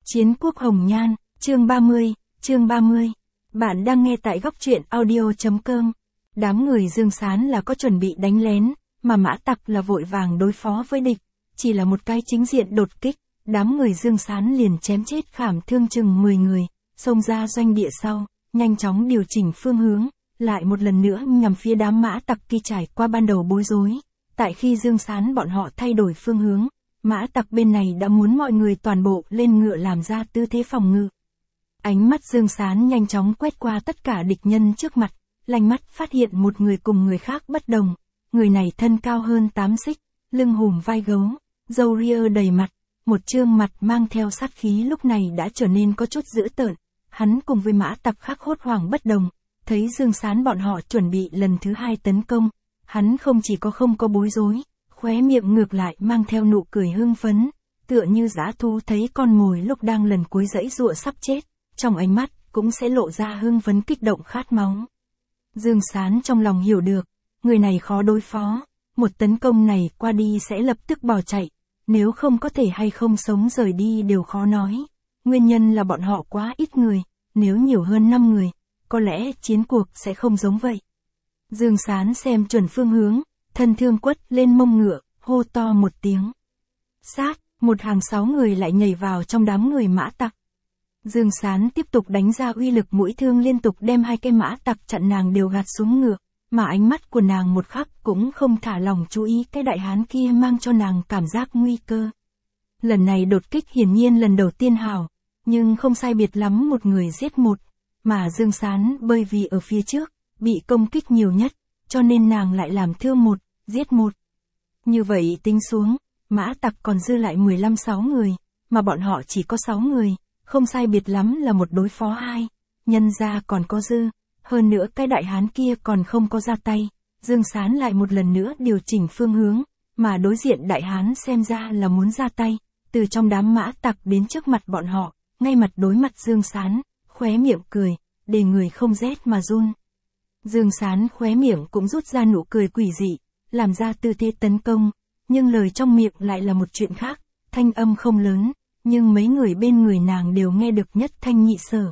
Chiến quốc hồng nhan, chương 30. Bạn đang nghe tại góc truyện audio.com. Đám người Dương Sán là có chuẩn bị đánh lén, mà Mã Tặc là vội vàng đối phó với địch. Chỉ là một cái chính diện đột kích, đám người Dương Sán liền chém chết khảm thương chừng 10 người, xông ra doanh địa sau, nhanh chóng điều chỉnh phương hướng, lại một lần nữa nhằm phía đám Mã Tặc kia trải qua ban đầu bối rối. Tại khi Dương Sán bọn họ thay đổi phương hướng, Mã Tặc bên này đã muốn mọi người toàn bộ lên ngựa làm ra tư thế phòng ngự. Ánh mắt Dương Sán nhanh chóng quét qua tất cả địch nhân trước mặt, lanh mắt phát hiện một người cùng người khác bất đồng. Người này thân cao hơn 8 xích, lưng hùm vai gấu, râu ria đầy mặt, một trương mặt mang theo sát khí lúc này đã trở nên có chút dữ tợn. Hắn cùng với Mã Tặc khác hốt hoảng bất đồng, thấy Dương Sán bọn họ chuẩn bị lần thứ 2 tấn công, hắn không chỉ không có bối rối, khóe miệng ngược lại mang theo nụ cười hưng phấn, tựa như dã thú thấy con mồi lúc đang lần cuối giãy giụa sắp chết, trong ánh mắt cũng sẽ lộ ra hưng phấn kích động khát máu. Dương Sán trong lòng hiểu được, người này khó đối phó, một tấn công này qua đi sẽ lập tức bỏ chạy, nếu không có thể hay không sống rời đi đều khó nói. Nguyên nhân là bọn họ quá ít người, nếu nhiều hơn 5 người, có lẽ chiến cuộc sẽ không giống vậy. Dương Sán xem chuẩn phương hướng, thân thương quất lên mông ngựa, hô to một tiếng. Sát, một hàng 6 người lại nhảy vào trong đám người Mã Tặc. Dương Sán tiếp tục đánh ra uy lực mũi thương liên tục đem 2 cái Mã Tặc chặn nàng đều gạt xuống ngựa, mà ánh mắt của nàng một khắc cũng không thả lỏng chú ý cái đại hán kia mang cho nàng cảm giác nguy cơ. Lần này đột kích hiển nhiên lần đầu tiên hảo, nhưng không sai biệt lắm một người giết một, mà Dương Sán bởi vì ở phía trước, bị công kích nhiều nhất, cho nên nàng lại làm thương một, giết một. Như vậy tính xuống, Mã Tặc còn dư lại 15-6 người, mà bọn họ chỉ có 6 người, không sai biệt lắm là một đối phó 2, nhân ra còn có dư, hơn nữa cái đại hán kia còn không có ra tay. Dương Sán lại một lần nữa điều chỉnh phương hướng, mà đối diện đại hán xem ra là muốn ra tay, từ trong đám Mã Tặc đến trước mặt bọn họ, ngay mặt đối mặt Dương Sán, khóe miệng cười, để người không rét mà run. Dương Sán khóe miệng cũng rút ra nụ cười quỷ dị, làm ra tư thế tấn công, nhưng lời trong miệng lại là một chuyện khác, thanh âm không lớn, nhưng mấy người bên người nàng đều nghe được nhất thanh nhị sở.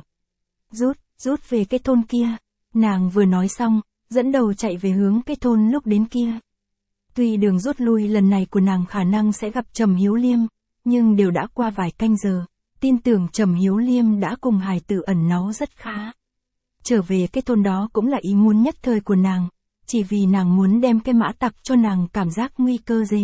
Rút về cái thôn kia, nàng vừa nói xong, dẫn đầu chạy về hướng cái thôn lúc đến kia. Tuy đường rút lui lần này của nàng khả năng sẽ gặp Trầm Hiếu Liêm, nhưng đều đã qua vài canh giờ, tin tưởng Trầm Hiếu Liêm đã cùng hài tử ẩn náu rất khá. Trở về cái thôn đó cũng là ý muốn nhất thời của nàng, chỉ vì nàng muốn đem cái Mã Tặc cho nàng cảm giác nguy cơ dế.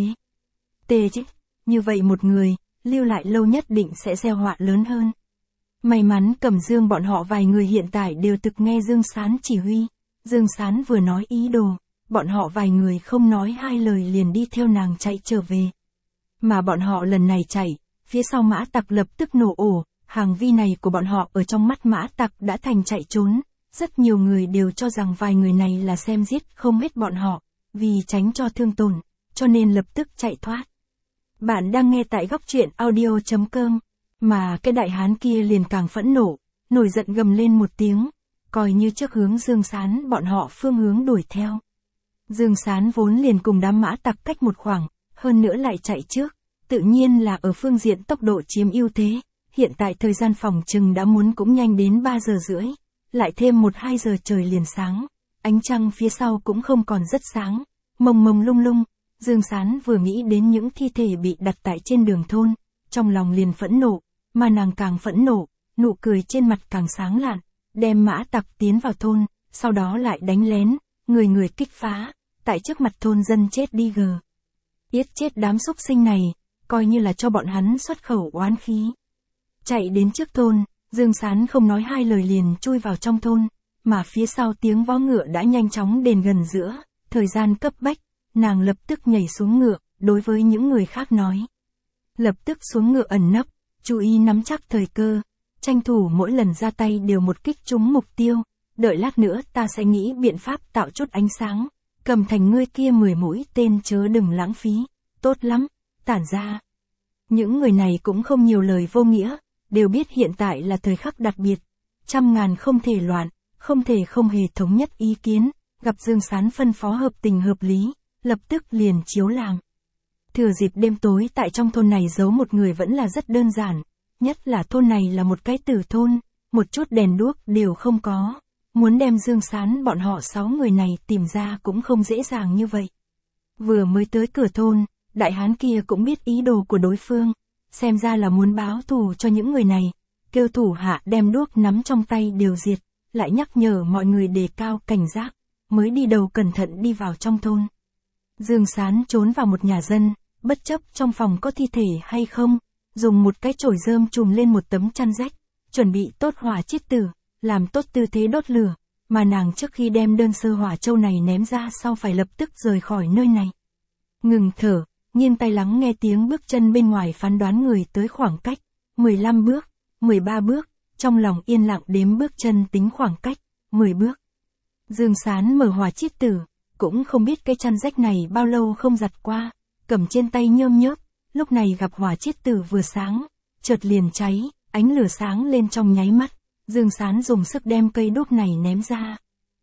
Tê chứ, như vậy một người, lưu lại lâu nhất định sẽ gieo họa lớn hơn. May mắn Cẩm Dương bọn họ vài người hiện tại đều thực nghe Dương Sán chỉ huy. Dương Sán vừa nói ý đồ, bọn họ vài người không nói 2 lời liền đi theo nàng chạy trở về. Mà bọn họ lần này chạy, phía sau Mã Tặc lập tức nổ ổ, hàng vi này của bọn họ ở trong mắt Mã Tặc đã thành chạy trốn. Rất nhiều người đều cho rằng vài người này là xem giết không hết bọn họ, vì tránh cho thương tổn, cho nên lập tức chạy thoát. Bạn đang nghe tại góc truyện audio.com, mà cái đại hán kia liền càng phẫn nộ, nổi giận gầm lên một tiếng, coi như trước hướng Dương Sán bọn họ phương hướng đuổi theo. Dương Sán vốn liền cùng đám Mã Tặc cách một khoảng, hơn nữa lại chạy trước, tự nhiên là ở phương diện tốc độ chiếm ưu thế, hiện tại thời gian phòng chừng đã muốn cũng nhanh đến 3 giờ rưỡi. Lại thêm 1-2 giờ trời liền sáng, ánh trăng phía sau cũng không còn rất sáng, mông mông lung lung. Dương Sán vừa nghĩ đến những thi thể bị đặt tại trên đường thôn, trong lòng liền phẫn nộ, mà nàng càng phẫn nộ, nụ cười trên mặt càng sáng lạn, đem Mã Tặc tiến vào thôn, sau đó lại đánh lén, người kích phá, tại trước mặt thôn dân chết đi gờ. Yết chết đám súc sinh này, coi như là cho bọn hắn xuất khẩu oán khí. Chạy đến trước thôn, Dương Sán không nói 2 lời liền chui vào trong thôn, mà phía sau tiếng vó ngựa đã nhanh chóng đến gần giữa, thời gian cấp bách, nàng lập tức nhảy xuống ngựa, đối với những người khác nói. Lập tức xuống ngựa ẩn nấp, chú ý nắm chắc thời cơ, tranh thủ mỗi lần ra tay đều một kích trúng mục tiêu, đợi lát nữa ta sẽ nghĩ biện pháp tạo chút ánh sáng, cầm thành ngươi kia 10 mũi tên chớ đừng lãng phí, tốt lắm, tản ra. Những người này cũng không nhiều lời vô nghĩa. Đều biết hiện tại là thời khắc đặc biệt, trăm ngàn không thể loạn, không thể không hề thống nhất ý kiến, gặp Dương Sán phân phó hợp tình hợp lý, lập tức liền chiếu làm. Thừa dịp đêm tối tại trong thôn này giấu một người vẫn là rất đơn giản, nhất là thôn này là một cái tử thôn, một chút đèn đuốc đều không có. Muốn đem Dương Sán bọn họ 6 người này tìm ra cũng không dễ dàng như vậy. Vừa mới tới cửa thôn, đại hán kia cũng biết ý đồ của đối phương, xem ra là muốn báo thù cho những người này, kêu thủ hạ đem đuốc nắm trong tay đều diệt, lại nhắc nhở mọi người đề cao cảnh giác, mới đi đầu cẩn thận đi vào trong thôn. Dương Sán trốn vào một nhà dân, bất chấp trong phòng có thi thể hay không, dùng một cái chổi rơm trùm lên một tấm chăn rách, chuẩn bị tốt hỏa chiết tử, làm tốt tư thế đốt lửa, mà nàng trước khi đem đơn sơ hỏa châu này ném ra sau phải lập tức rời khỏi nơi này. Ngừng thở, nghiêng tai lắng nghe tiếng bước chân bên ngoài phán đoán người tới khoảng cách, 15 bước, 13 bước, trong lòng yên lặng đếm bước chân tính khoảng cách, 10 bước. Dương Sán mở hỏa chiết tử, cũng không biết cái chăn rách này bao lâu không giặt qua, cầm trên tay nhơm nhớp, lúc này gặp hỏa chiết tử vừa sáng, chợt liền cháy, ánh lửa sáng lên trong nháy mắt, Dương Sán dùng sức đem cây đuốc này ném ra.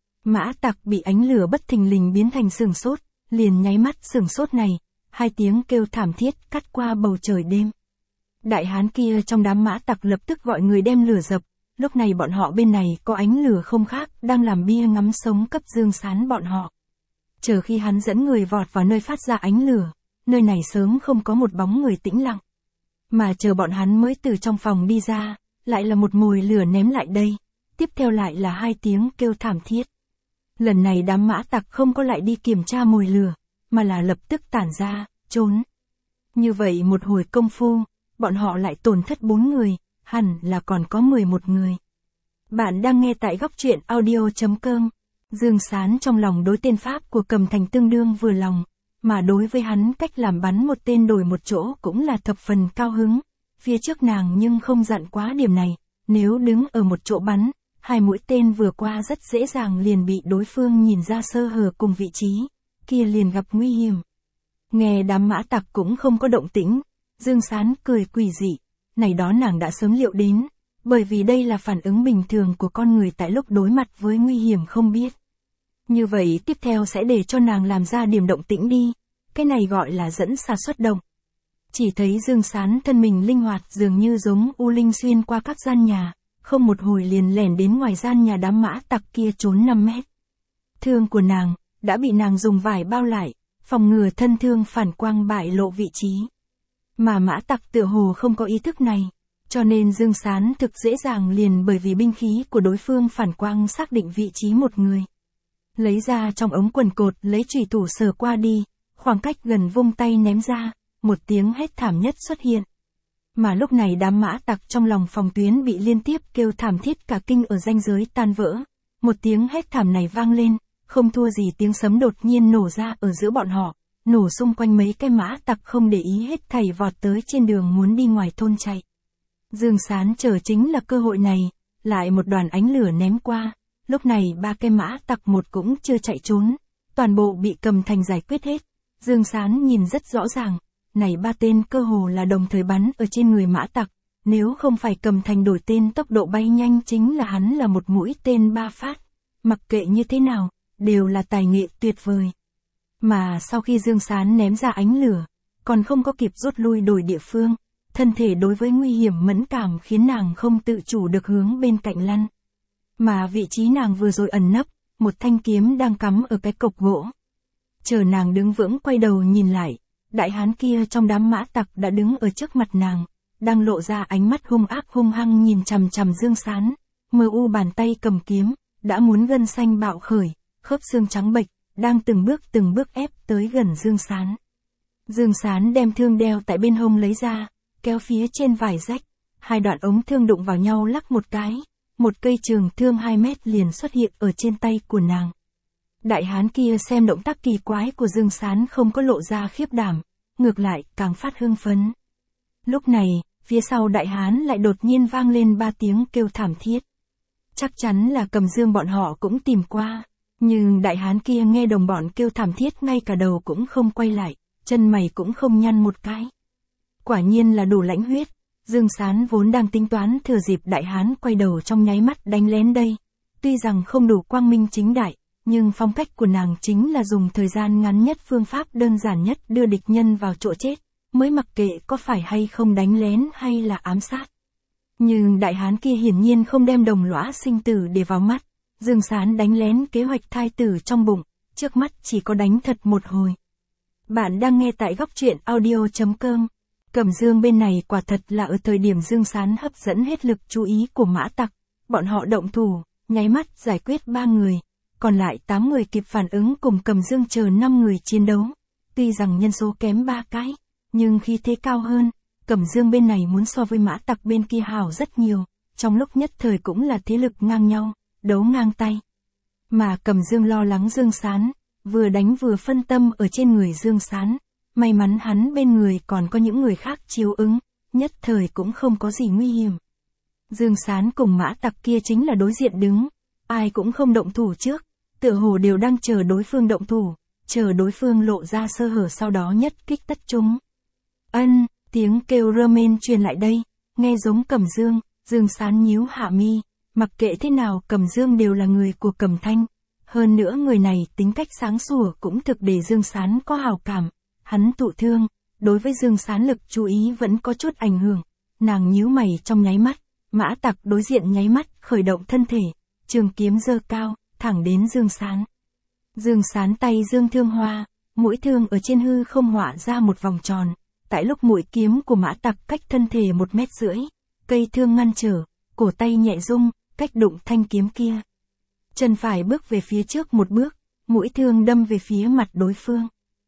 Mã Tặc bị ánh lửa bất thình lình biến thành sửng sốt, liền nháy mắt sửng sốt này, hai tiếng kêu thảm thiết cắt qua bầu trời đêm. Đại hán kia trong đám Mã Tặc lập tức gọi người đem lửa dập, lúc này bọn họ bên này có ánh lửa không khác, đang làm bia ngắm sống cấp Dương Sán bọn họ. Chờ khi hắn dẫn người vọt vào nơi phát ra ánh lửa, nơi này sớm không có một bóng người tĩnh lặng. Mà chờ bọn hắn mới từ trong phòng đi ra, lại là một mồi lửa ném lại đây, tiếp theo lại là hai tiếng kêu thảm thiết. Lần này đám Mã Tặc không có lại đi kiểm tra mồi lửa, mà là lập tức tản ra, trốn. Như vậy một hồi công phu, bọn họ lại tổn thất 4 người, hẳn là còn có 11 người. Bạn đang nghe tại góc truyện audio.com. Dương Sán trong lòng đối tên pháp của Cầm Thành tương đương vừa lòng, mà đối với hắn cách làm bắn một tên đổi một chỗ cũng là thập phần cao hứng. Phía trước nàng nhưng không dặn quá điểm này, nếu đứng ở một chỗ bắn, hai mũi tên vừa qua rất dễ dàng liền bị đối phương nhìn ra sơ hở cùng vị trí, kia liền gặp nguy hiểm. Nghe đám Mã Tặc cũng không có động tĩnh, Dương Sán cười quỷ dị, này đó nàng đã sớm liệu đến, bởi vì đây là phản ứng bình thường của con người tại lúc đối mặt với nguy hiểm không biết. Như vậy tiếp theo sẽ để cho nàng làm ra điểm động tĩnh đi, cái này gọi là dẫn xà xuất động. Chỉ thấy Dương Sán thân mình linh hoạt dường như giống u linh xuyên qua các gian nhà, không một hồi liền lẻn đến ngoài gian nhà đám Mã Tặc kia trốn 5 mét. Thương của nàng, đã bị nàng dùng vải bao lại, phòng ngừa thân thương phản quang bại lộ vị trí. Mà Mã Tặc tựa hồ không có ý thức này, cho nên Dương Sán thực dễ dàng liền bởi vì binh khí của đối phương phản quang xác định vị trí một người. Lấy ra trong ống quần cột lấy chùy thủ sờ qua đi, khoảng cách gần vung tay ném ra, một tiếng hét thảm nhất xuất hiện. Mà lúc này đám Mã Tặc trong lòng phòng tuyến bị liên tiếp kêu thảm thiết cả kinh ở ranh giới tan vỡ. Một tiếng hét thảm này vang lên, không thua gì tiếng sấm đột nhiên nổ ra ở giữa bọn họ, nổ xung quanh mấy cái Mã Tặc không để ý hết thảy vọt tới trên đường muốn đi ngoài thôn chạy. Dương Sán chờ chính là cơ hội này, lại một đoàn ánh lửa ném qua, lúc này ba cái Mã Tặc một cũng chưa chạy trốn, toàn bộ bị Cầm Thành giải quyết hết. Dương Sán nhìn rất rõ ràng, này ba tên cơ hồ là đồng thời bắn ở trên người Mã Tặc, nếu không phải Cầm Thành đổi tên tốc độ bay nhanh chính là hắn là một mũi tên 3 phát, mặc kệ như thế nào, đều là tài nghệ tuyệt vời. Mà sau khi Dương Sán ném ra ánh lửa, còn không có kịp rút lui đổi địa phương, thân thể đối với nguy hiểm mẫn cảm khiến nàng không tự chủ được hướng bên cạnh lăn. Mà vị trí nàng vừa rồi ẩn nấp, một thanh kiếm đang cắm ở cái cọc gỗ. Chờ nàng đứng vững quay đầu nhìn lại, đại hán kia trong đám Mã Tặc đã đứng ở trước mặt nàng, đang lộ ra ánh mắt hung ác hung hăng nhìn chằm chằm Dương Sán, mờ u bàn tay cầm kiếm, đã muốn gân xanh bạo khởi, khớp xương trắng bệch, đang từng bước ép tới gần Dương Sán. Dương Sán đem thương đeo tại bên hông lấy ra, kéo phía trên vải rách, hai đoạn ống thương đụng vào nhau lắc một cái, một cây trường thương 2 mét liền xuất hiện ở trên tay của nàng. Đại hán kia xem động tác kỳ quái của Dương Sán không có lộ ra khiếp đảm, ngược lại càng phát hưng phấn. Lúc này, phía sau đại hán lại đột nhiên vang lên 3 tiếng kêu thảm thiết. Chắc chắn là Cầm Dương bọn họ cũng tìm qua, nhưng đại hán kia nghe đồng bọn kêu thảm thiết ngay cả đầu cũng không quay lại, chân mày cũng không nhăn một cái. Quả nhiên là đủ lãnh huyết, Dương Sán vốn đang tính toán thừa dịp đại hán quay đầu trong nháy mắt đánh lén đây. Tuy rằng không đủ quang minh chính đại, nhưng phong cách của nàng chính là dùng thời gian ngắn nhất phương pháp đơn giản nhất đưa địch nhân vào chỗ chết, mới mặc kệ có phải hay không đánh lén hay là ám sát. Nhưng đại hán kia hiển nhiên không đem đồng lõa sinh tử để vào mắt. Dương Sán đánh lén kế hoạch thai tử trong bụng, trước mắt chỉ có đánh thật một hồi. Bạn đang nghe tại góc truyện audio.com. Cẩm Dương bên này quả thật là ở thời điểm Dương Sán hấp dẫn hết lực chú ý của Mã Tặc. Bọn họ động thủ, nháy mắt giải quyết 3 người. Còn lại 8 người kịp phản ứng cùng Cẩm Dương chờ 5 người chiến đấu. Tuy rằng nhân số kém 3 cái, nhưng khí thế cao hơn. Cẩm Dương bên này muốn so với Mã Tặc bên kia hào rất nhiều. Trong lúc nhất thời cũng là thế lực ngang nhau, đấu ngang tay. Mà Cẩm Dương lo lắng Dương Sán, vừa đánh vừa phân tâm ở trên người Dương Sán. May mắn hắn bên người còn có những người khác chiếu ứng, nhất thời cũng không có gì nguy hiểm. Dương Sán cùng Mã Tặc kia chính là đối diện đứng, ai cũng không động thủ trước, tựa hồ đều đang chờ đối phương động thủ, chờ đối phương lộ ra sơ hở sau đó nhất kích tất chúng. Ân, tiếng kêu Ramen truyền lại đây, nghe giống Cẩm Dương. Dương Sán nhíu hạ mi, mặc kệ thế nào Cẩm Dương đều là người của Cẩm Thanh. Hơn nữa người này tính cách sáng sủa cũng thực để Dương Sán có hảo cảm. Hắn thụ thương, đối với Dương Sán lực chú ý vẫn có chút ảnh hưởng. Nàng nhíu mày trong nháy mắt, Mã Tặc đối diện nháy mắt khởi động thân thể, trường kiếm giơ cao, thẳng đến Dương Sán. Dương Sán tay dương thương hoa, mũi thương ở trên hư không họa ra một vòng tròn. Tại lúc mũi kiếm của Mã Tặc cách thân thể 1,5 mét, cây thương ngăn trở, cổ tay nhẹ rung, cách đụng thanh kiếm kia. Chân phải bước về phía trước một bước, mũi thương đâm về phía mặt đối phương.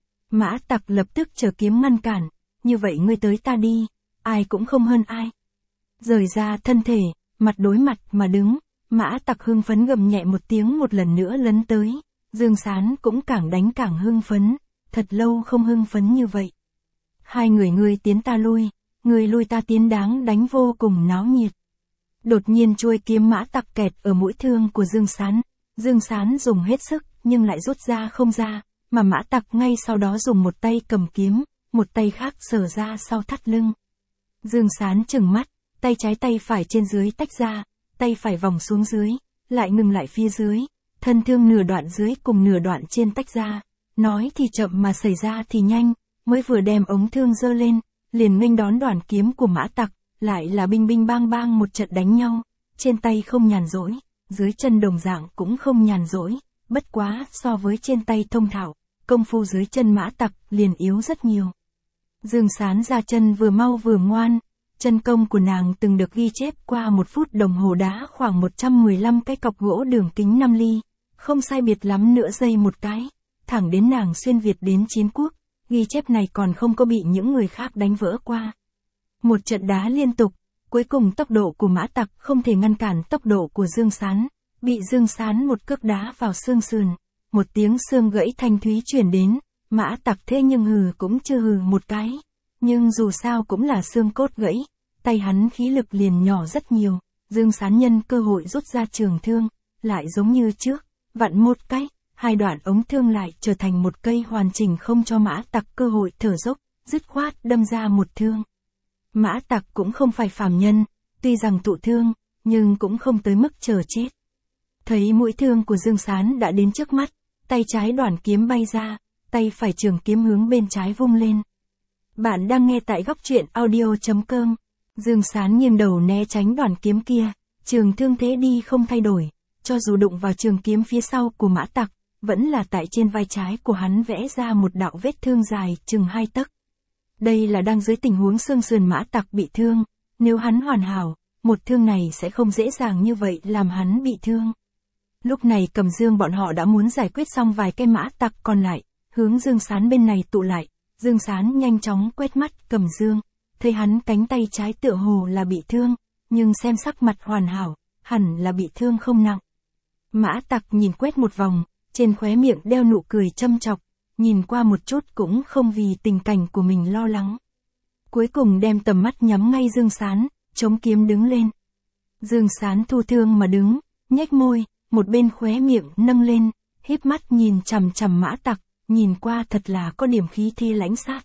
Mã Tặc lập tức trở kiếm ngăn cản, như vậy ngươi tới ta đi, ai cũng không hơn ai. Rời ra thân thể, mặt đối mặt mà đứng, Mã Tặc hưng phấn gầm nhẹ một tiếng một lần nữa lấn tới. Dương Sán cũng càng đánh càng hưng phấn, thật lâu không hưng phấn như vậy. Hai người ngươi tiến ta lui, người lui ta tiến đáng đánh vô cùng náo nhiệt. Đột nhiên chuôi kiếm Mã Tặc kẹt ở mũi thương của Dương Sán. Dương Sán dùng hết sức, nhưng lại rút ra không ra, mà Mã Tặc ngay sau đó dùng một tay cầm kiếm, một tay khác sờ ra sau thắt lưng. Dương Sán trừng mắt, tay trái tay phải trên dưới tách ra, tay phải vòng xuống dưới, lại ngừng lại phía dưới, thân thương nửa đoạn dưới cùng nửa đoạn trên tách ra. Nói thì chậm mà xảy ra thì nhanh, mới vừa đem ống thương giơ lên, liền nghênh đón đoàn kiếm của Mã Tặc, lại là binh binh bang bang một trận đánh nhau, trên tay không nhàn rỗi, dưới chân đồng dạng cũng không nhàn rỗi, bất quá so với trên tay thông thạo, công phu dưới chân Mã Tặc liền yếu rất nhiều. Dương Sán ra chân vừa mau vừa ngoan, chân công của nàng từng được ghi chép qua 1 phút đồng hồ đá khoảng 115 cái cọc gỗ đường kính 5 ly, không sai biệt lắm nửa giây một cái, thẳng đến nàng xuyên Việt đến Chiến Quốc, ghi chép này còn không có bị những người khác đánh vỡ qua. Một trận đá liên tục, cuối cùng tốc độ của Mã Tặc không thể ngăn cản tốc độ của Dương Sán, bị Dương Sán một cước đá vào xương sườn, một tiếng xương gãy thanh thúy truyền đến, Mã Tặc thế nhưng hừ cũng chưa hừ một cái, nhưng dù sao cũng là xương cốt gãy, tay hắn khí lực liền nhỏ rất nhiều, Dương Sán nhân cơ hội rút ra trường thương, lại giống như trước, vặn một cái, hai đoạn ống thương lại trở thành một cây hoàn chỉnh không cho Mã Tặc cơ hội thở dốc, dứt khoát đâm ra một thương. Mã Tặc cũng không phải phàm nhân, tuy rằng thụ thương, nhưng cũng không tới mức chờ chết. Thấy mũi thương của Dương Sán đã đến trước mắt, tay trái đoản kiếm bay ra, tay phải trường kiếm hướng bên trái vung lên. Bạn đang nghe tại góc truyện audio.com. Dương Sán nghiêng đầu né tránh đoản kiếm kia, trường thương thế đi không thay đổi, cho dù đụng vào trường kiếm phía sau của Mã Tặc, vẫn là tại trên vai trái của hắn vẽ ra một đạo vết thương dài chừng 2 tấc. Đây là đang dưới tình huống xương sườn Mã Tặc bị thương, nếu hắn hoàn hảo, một thương này sẽ không dễ dàng như vậy làm hắn bị thương. Lúc này Cẩm Dương bọn họ đã muốn giải quyết xong vài cái Mã Tặc còn lại, hướng Dương Sán bên này tụ lại. Dương Sán nhanh chóng quét mắt Cẩm Dương, thấy hắn cánh tay trái tựa hồ là bị thương, nhưng xem sắc mặt hoàn hảo, hẳn là bị thương không nặng. Mã Tặc nhìn quét một vòng, trên khóe miệng đeo nụ cười châm chọc, nhìn qua một chút cũng không vì tình cảnh của mình lo lắng. Cuối cùng đem tầm mắt nhắm ngay Dương Sán, chống kiếm đứng lên. Dương Sán thu thương mà đứng, nhếch môi, một bên khóe miệng nâng lên, híp mắt nhìn chằm chằm Mã Tặc, nhìn qua thật là có điểm khí thi lãnh sát.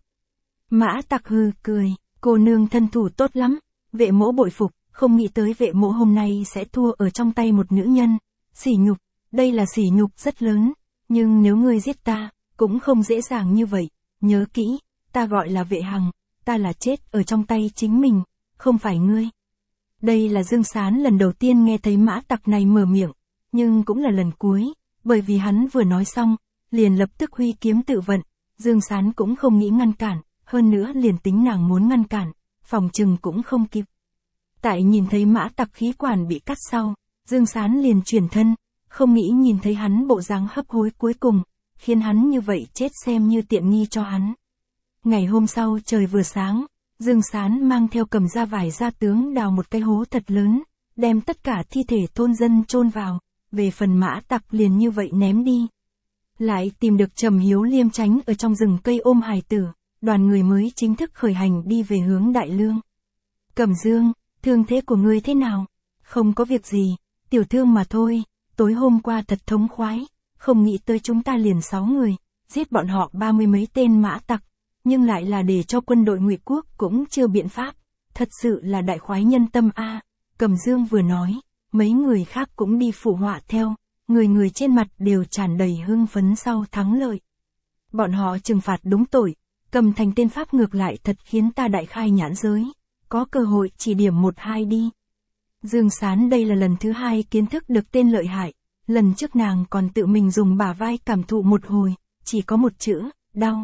Mã Tặc hừ cười, cô nương thân thủ tốt lắm, vệ mỗ bội phục, không nghĩ tới vệ mỗ hôm nay sẽ thua ở trong tay một nữ nhân. Sỉ nhục, đây là sỉ nhục rất lớn, nhưng nếu ngươi giết ta, cũng không dễ dàng như vậy, nhớ kỹ, ta gọi là Vệ Hằng, ta là chết ở trong tay chính mình, không phải ngươi. Đây là Dương Sán lần đầu tiên nghe thấy mã tặc này mở miệng, nhưng cũng là lần cuối, bởi vì hắn vừa nói xong, liền lập tức huy kiếm tự vận, Dương Sán cũng không nghĩ ngăn cản, hơn nữa liền tính nàng muốn ngăn cản, phòng trừng cũng không kịp. Tại nhìn thấy mã tặc khí quản bị cắt sau, Dương Sán liền chuyển thân, không nghĩ nhìn thấy hắn bộ dáng hấp hối cuối cùng, khiến hắn như vậy chết xem như tiện nghi cho hắn. Ngày hôm sau trời vừa sáng, Dương Sán mang theo cầm ra vải gia tướng đào một cái hố thật lớn, đem tất cả thi thể thôn dân chôn vào, về phần mã tặc liền như vậy ném đi. Lại tìm được Trầm Hiếu Liêm tránh ở trong rừng cây ôm hài tử, đoàn người mới chính thức khởi hành đi về hướng Đại Lương. Cẩm Dương, thương thế của ngươi thế nào? Không có việc gì, tiểu thương mà thôi, tối hôm qua thật thống khoái, không nghĩ tới chúng ta liền 6 người, giết bọn họ 30 mấy tên mã tặc, nhưng lại là để cho quân đội Ngụy Quốc cũng chưa biện pháp, thật sự là đại khoái nhân tâm a. Cẩm Dương vừa nói, mấy người khác cũng đi phụ họa theo, người người trên mặt đều tràn đầy hưng phấn sau thắng lợi. Bọn họ trừng phạt đúng tội, cầm thành tên pháp ngược lại thật khiến ta đại khai nhãn giới, có cơ hội chỉ điểm 1-2 đi. Dương Sán đây là lần thứ 2 kiến thức được tên lợi hại, lần trước nàng còn tự mình dùng bả vai cảm thụ một hồi, chỉ có một chữ, đau.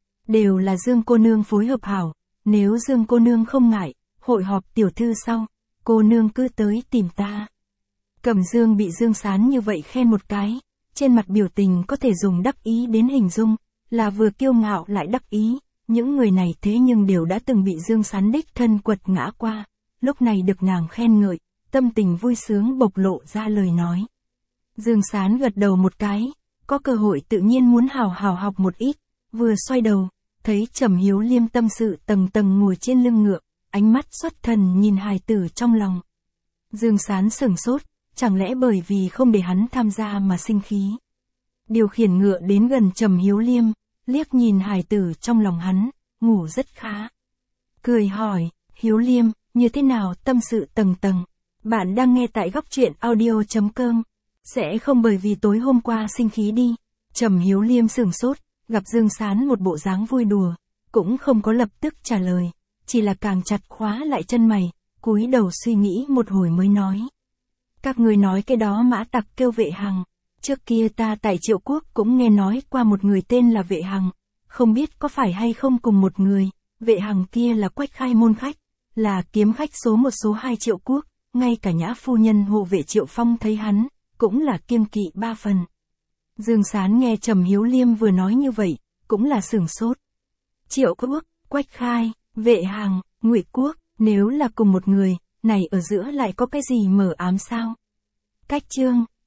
Đều là Dương cô nương phối hợp hảo, nếu Dương cô nương không ngại, hội họp tiểu thư sau, cô nương cứ tới tìm ta. Cẩm Dương bị Dương Sán như vậy khen một cái, trên mặt biểu tình có thể dùng đắc ý đến hình dung, là vừa kiêu ngạo lại đắc ý, những người này thế nhưng đều đã từng bị Dương Sán đích thân quật ngã qua, lúc này được nàng khen ngợi, tâm tình vui sướng bộc lộ ra lời nói. Dương Sán gật đầu một cái, có cơ hội tự nhiên muốn hào hào học một ít, vừa xoay đầu, thấy Trầm Hiếu Liêm tâm sự tầng tầng ngồi trên lưng ngựa, ánh mắt xuất thần nhìn hài tử trong lòng. Dương Sán sửng sốt, chẳng lẽ bởi vì không để hắn tham gia mà sinh khí. Điều khiển ngựa đến gần Trầm Hiếu Liêm, liếc nhìn hài tử trong lòng hắn, ngủ rất khá. Cười hỏi, Hiếu Liêm, như thế nào tâm sự tầng tầng. Bạn đang nghe tại góc truyện audio.com. Sẽ không bởi vì tối hôm qua sinh khí đi. Trầm Hiếu Liêm sửng sốt, gặp Dương Sán một bộ dáng vui đùa, cũng không có lập tức trả lời, chỉ là càng chặt khóa lại chân mày, cúi đầu suy nghĩ một hồi mới nói. Các người nói cái đó mã tặc kêu Vệ Hằng, trước kia ta tại Triệu Quốc cũng nghe nói qua một người tên là Vệ Hằng, không biết có phải hay không cùng một người. Vệ Hằng kia là Quách Khai môn khách, là kiếm khách số 1 số 2 Triệu Quốc, ngay cả nhã phu nhân hộ vệ Triệu Phong thấy hắn, cũng là kiêng kỵ 3 phần. Dương Sán nghe Trầm Hiếu Liêm vừa nói như vậy, cũng là sửng sốt. Triệu Quốc, Quách Khai, Vệ Hằng, Ngụy Quốc, nếu là cùng một người, này ở giữa lại có cái gì mờ ám sao? Cách chương